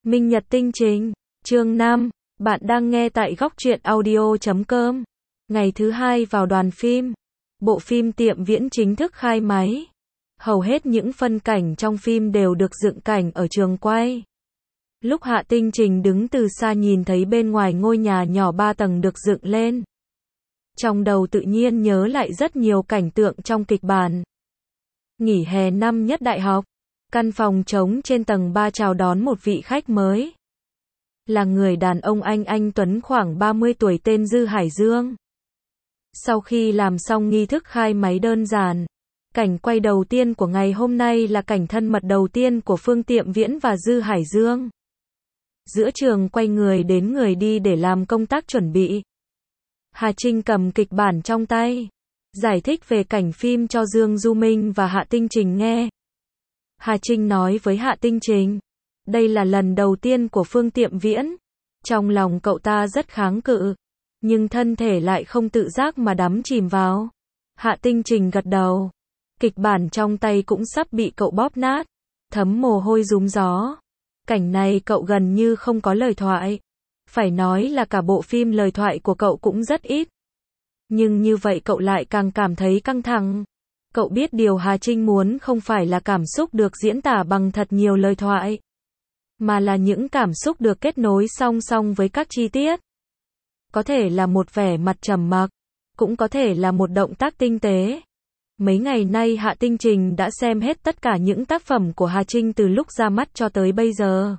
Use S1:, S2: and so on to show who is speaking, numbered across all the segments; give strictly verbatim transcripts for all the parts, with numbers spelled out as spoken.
S1: Minh Nhật Tinh Trình, chương năm, bạn đang nghe tại góc truyện audio chấm com. Ngày thứ hai vào đoàn phim, bộ phim Tiệm Viễn chính thức khai máy. Hầu hết những phân cảnh trong phim đều được dựng cảnh ở trường quay. Lúc Hạ Tinh Trình đứng từ xa nhìn thấy bên ngoài ngôi nhà nhỏ ba tầng được dựng lên, trong đầu tự nhiên nhớ lại rất nhiều cảnh tượng trong kịch bản. Nghỉ hè năm nhất đại học, căn phòng trống trên tầng ba chào đón một vị khách mới. Là người đàn ông anh anh tuấn khoảng ba mươi tuổi tên Dư Hải Dương. Sau khi làm xong nghi thức khai máy đơn giản, cảnh quay đầu tiên của ngày hôm nay là cảnh thân mật đầu tiên của Phương Tiệm Viễn và Dư Hải Dương. Giữa trường quay người đến người đi để làm công tác chuẩn bị. Hà Trinh cầm kịch bản trong tay, giải thích về cảnh phim cho Dương Du Minh và Hạ Tinh Trình nghe. Hà Trinh nói với Hạ Tinh Trình, đây là lần đầu tiên của Phương Tiệm Viễn. Trong lòng cậu ta rất kháng cự, nhưng thân thể lại không tự giác mà đắm chìm vào. Hạ Tinh Trình gật đầu. Kịch bản trong tay cũng sắp bị cậu bóp nát, thấm mồ hôi rúm gió. Cảnh này cậu gần như không có lời thoại. Phải nói là cả bộ phim lời thoại của cậu cũng rất ít. Nhưng như vậy cậu lại càng cảm thấy căng thẳng. Cậu biết điều Hà Trinh muốn không phải là cảm xúc được diễn tả bằng thật nhiều lời thoại, mà là những cảm xúc được kết nối song song với các chi tiết. Có thể là một vẻ mặt trầm mặc, cũng có thể là một động tác tinh tế. Mấy ngày nay Hạ Tinh Trình đã xem hết tất cả những tác phẩm của Hà Trinh từ lúc ra mắt cho tới bây giờ.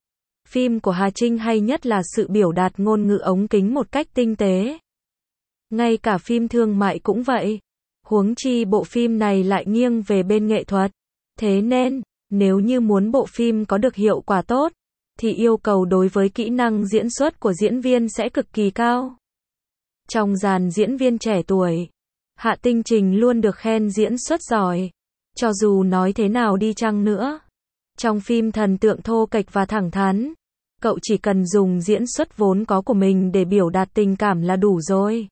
S1: Phim của Hà Trinh hay nhất là sự biểu đạt ngôn ngữ ống kính một cách tinh tế. Ngay cả phim thương mại cũng vậy. Huống chi bộ phim này lại nghiêng về bên nghệ thuật. Thế nên, nếu như muốn bộ phim có được hiệu quả tốt, thì yêu cầu đối với kỹ năng diễn xuất của diễn viên sẽ cực kỳ cao. Trong dàn diễn viên trẻ tuổi, Hạ Tinh Trình luôn được khen diễn xuất giỏi. Cho dù nói thế nào đi chăng nữa, trong phim thần tượng thô kệch và thẳng thắn, cậu chỉ cần dùng diễn xuất vốn có của mình để biểu đạt tình cảm là đủ rồi.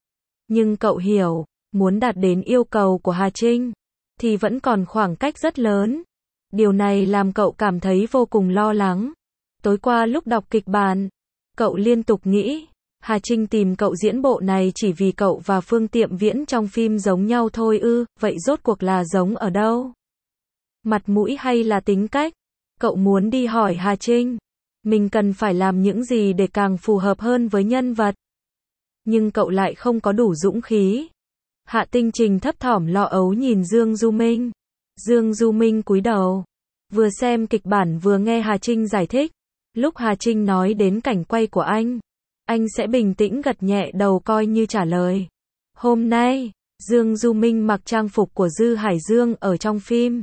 S1: Nhưng cậu hiểu, muốn đạt đến yêu cầu của Hà Trinh, thì vẫn còn khoảng cách rất lớn. Điều này làm cậu cảm thấy vô cùng lo lắng. Tối qua lúc đọc kịch bản, cậu liên tục nghĩ, Hà Trinh tìm cậu diễn bộ này chỉ vì cậu và Phương Tiệm Viễn trong phim giống nhau thôi ư, vậy rốt cuộc là giống ở đâu? Mặt mũi hay là tính cách? Cậu muốn đi hỏi Hà Trinh, mình cần phải làm những gì để càng phù hợp hơn với nhân vật. Nhưng cậu lại không có đủ dũng khí. Hạ Tinh Trình thấp thỏm lo âu nhìn Dương Du Minh. Dương Du Minh cúi đầu, vừa xem kịch bản vừa nghe Hà Trinh giải thích. Lúc Hà Trinh nói đến cảnh quay của anh, anh sẽ bình tĩnh gật nhẹ đầu coi như trả lời. Hôm nay, Dương Du Minh mặc trang phục của Dư Hải Dương ở trong phim.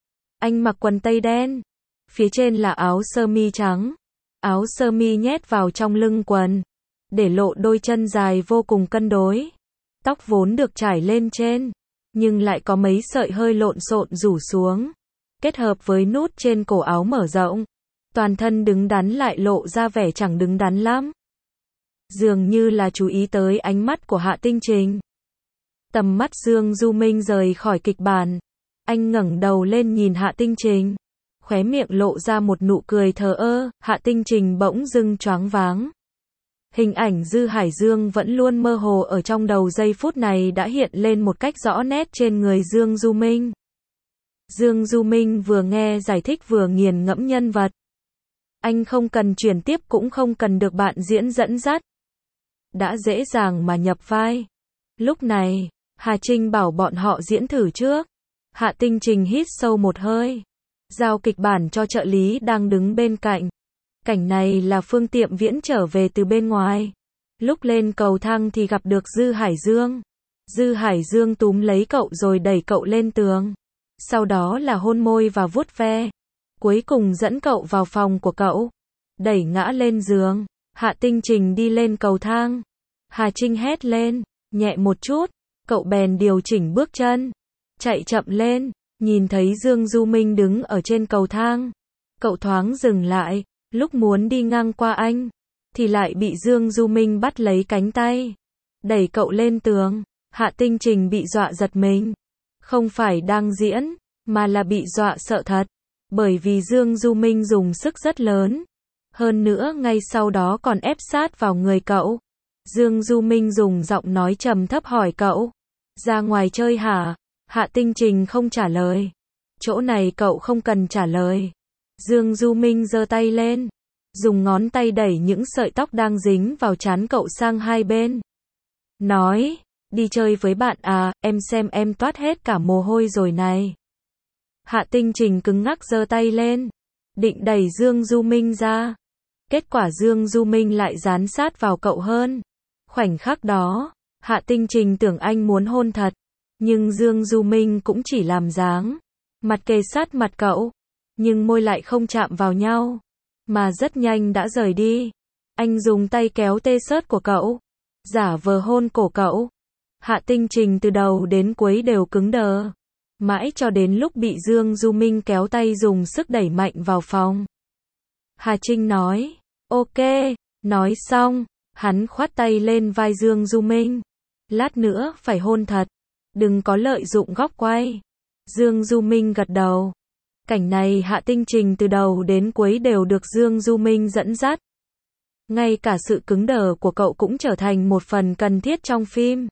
S1: Anh mặc quần tây đen, phía trên là áo sơ mi trắng. Áo sơ mi nhét vào trong lưng quần, để lộ đôi chân dài vô cùng cân đối. Tóc vốn được trải lên trên, nhưng lại có mấy sợi hơi lộn xộn rủ xuống, kết hợp với nút trên cổ áo mở rộng. Toàn thân đứng đắn lại lộ ra vẻ chẳng đứng đắn lắm. Dường như là chú ý tới ánh mắt của Hạ Tinh Trình. Tầm mắt Dương Du Minh rời khỏi kịch bản. Anh ngẩng đầu lên nhìn Hạ Tinh Trình, khóe miệng lộ ra một nụ cười thờ ơ. Hạ Tinh Trình bỗng dưng choáng váng. Hình ảnh Dư Hải Dương vẫn luôn mơ hồ ở trong đầu, giây phút này đã hiện lên một cách rõ nét trên người Dương Du Minh. Dương Du Minh vừa nghe giải thích vừa nghiền ngẫm nhân vật. Anh không cần chuyển tiếp cũng không cần được bạn diễn dẫn dắt. Đã dễ dàng mà nhập vai. Lúc này, Hà Trinh bảo bọn họ diễn thử trước. Hạ Tinh Trình hít sâu một hơi, giao kịch bản cho trợ lý đang đứng bên cạnh. Cảnh này là Phương Tiệm Viễn trở về từ bên ngoài. Lúc lên cầu thang thì gặp được Dư Hải Dương. Dư Hải Dương túm lấy cậu rồi đẩy cậu lên tường. Sau đó là hôn môi và vuốt ve. Cuối cùng dẫn cậu vào phòng của cậu, đẩy ngã lên giường. Hạ Tinh Trình đi lên cầu thang. Hà Trinh hét lên, nhẹ một chút. Cậu bèn điều chỉnh bước chân, chạy chậm lên. Nhìn thấy Dương Du Minh đứng ở trên cầu thang, cậu thoáng dừng lại. Lúc muốn đi ngang qua anh, thì lại bị Dương Du Minh bắt lấy cánh tay, đẩy cậu lên tường. Hạ Tinh Trình bị dọa giật mình. Không phải đang diễn, mà là bị dọa sợ thật. Bởi vì Dương Du Minh dùng sức rất lớn. Hơn nữa ngay sau đó còn ép sát vào người cậu. Dương Du Minh dùng giọng nói trầm thấp hỏi cậu. Ra ngoài chơi hả? Hạ Tinh Trình không trả lời. Chỗ này cậu không cần trả lời. Dương Du Minh giơ tay lên, dùng ngón tay đẩy những sợi tóc đang dính vào trán cậu sang hai bên. Nói, đi chơi với bạn à, em xem em toát hết cả mồ hôi rồi này. Hạ Tinh Trình cứng ngắc giơ tay lên, định đẩy Dương Du Minh ra. Kết quả Dương Du Minh lại dán sát vào cậu hơn. Khoảnh khắc đó, Hạ Tinh Trình tưởng anh muốn hôn thật, nhưng Dương Du Minh cũng chỉ làm dáng, mặt kề sát mặt cậu, nhưng môi lại không chạm vào nhau, mà rất nhanh đã rời đi. Anh dùng tay kéo tê xớt của cậu, giả vờ hôn cổ cậu. Hạ Tinh Trình từ đầu đến cuối đều cứng đờ, mãi cho đến lúc bị Dương Du Minh kéo tay dùng sức đẩy mạnh vào phòng. Hà Trinh nói, ok, nói xong, hắn khoát tay lên vai Dương Du Minh. Lát nữa phải hôn thật, đừng có lợi dụng góc quay. Dương Du Minh gật đầu. Cảnh này Hạ Tinh Trình từ đầu đến cuối đều được Dương Du Minh dẫn dắt. Ngay cả sự cứng đờ của cậu cũng trở thành một phần cần thiết trong phim.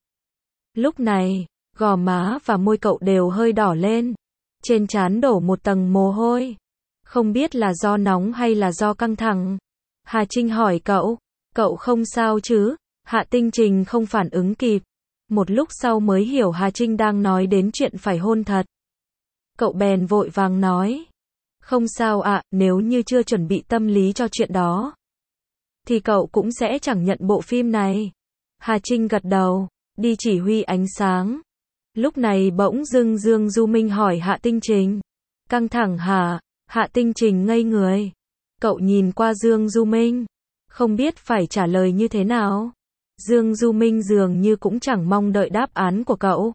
S1: Lúc này, gò má và môi cậu đều hơi đỏ lên. Trên trán đổ một tầng mồ hôi. Không biết là do nóng hay là do căng thẳng. Hà Trinh hỏi cậu, cậu không sao chứ? Hạ Tinh Trình không phản ứng kịp. Một lúc sau mới hiểu Hà Trinh đang nói đến chuyện phải hôn thật. Cậu bèn vội vàng nói, không sao ạ, à, nếu như chưa chuẩn bị tâm lý cho chuyện đó, thì cậu cũng sẽ chẳng nhận bộ phim này. Hà Trinh gật đầu, đi chỉ huy ánh sáng. Lúc này bỗng dưng Dương Du Minh hỏi Hạ Tinh Trình, căng thẳng hả? Hạ Tinh Trình ngây người. Cậu nhìn qua Dương Du Minh, không biết phải trả lời như thế nào. Dương Du Minh dường như cũng chẳng mong đợi đáp án của cậu.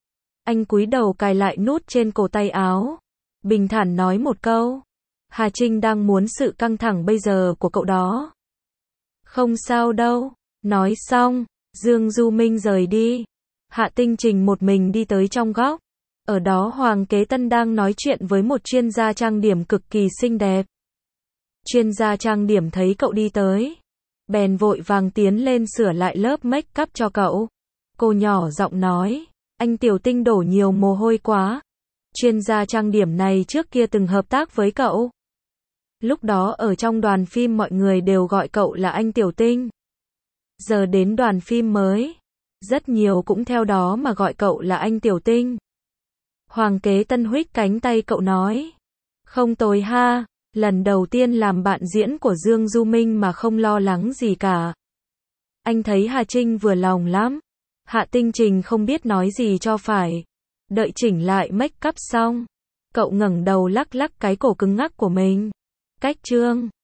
S1: Anh cúi đầu cài lại nút trên cổ tay áo, bình thản nói một câu. Hà Trinh đang muốn sự căng thẳng bây giờ của cậu đó. Không sao đâu. Nói xong, Dương Du Minh rời đi. Hạ Tinh Trình một mình đi tới trong góc. Ở đó Hoàng Kế Tân đang nói chuyện với một chuyên gia trang điểm cực kỳ xinh đẹp. Chuyên gia trang điểm thấy cậu đi tới, bèn vội vàng tiến lên sửa lại lớp make up cho cậu. Cô nhỏ giọng nói, anh Tiểu Tinh đổ nhiều mồ hôi quá. Chuyên gia trang điểm này trước kia từng hợp tác với cậu. Lúc đó ở trong đoàn phim mọi người đều gọi cậu là anh Tiểu Tinh. Giờ đến đoàn phim mới, rất nhiều cũng theo đó mà gọi cậu là anh Tiểu Tinh. Hoàng Kế Tân huých cánh tay cậu nói, không tồi ha, lần đầu tiên làm bạn diễn của Dương Du Minh mà không lo lắng gì cả. Anh thấy Hà Trinh vừa lòng lắm. Hạ Tinh Trình không biết nói gì cho phải. Đợi chỉnh lại make up xong, cậu ngẩng đầu lắc lắc cái cổ cứng ngắc của mình. Cách chương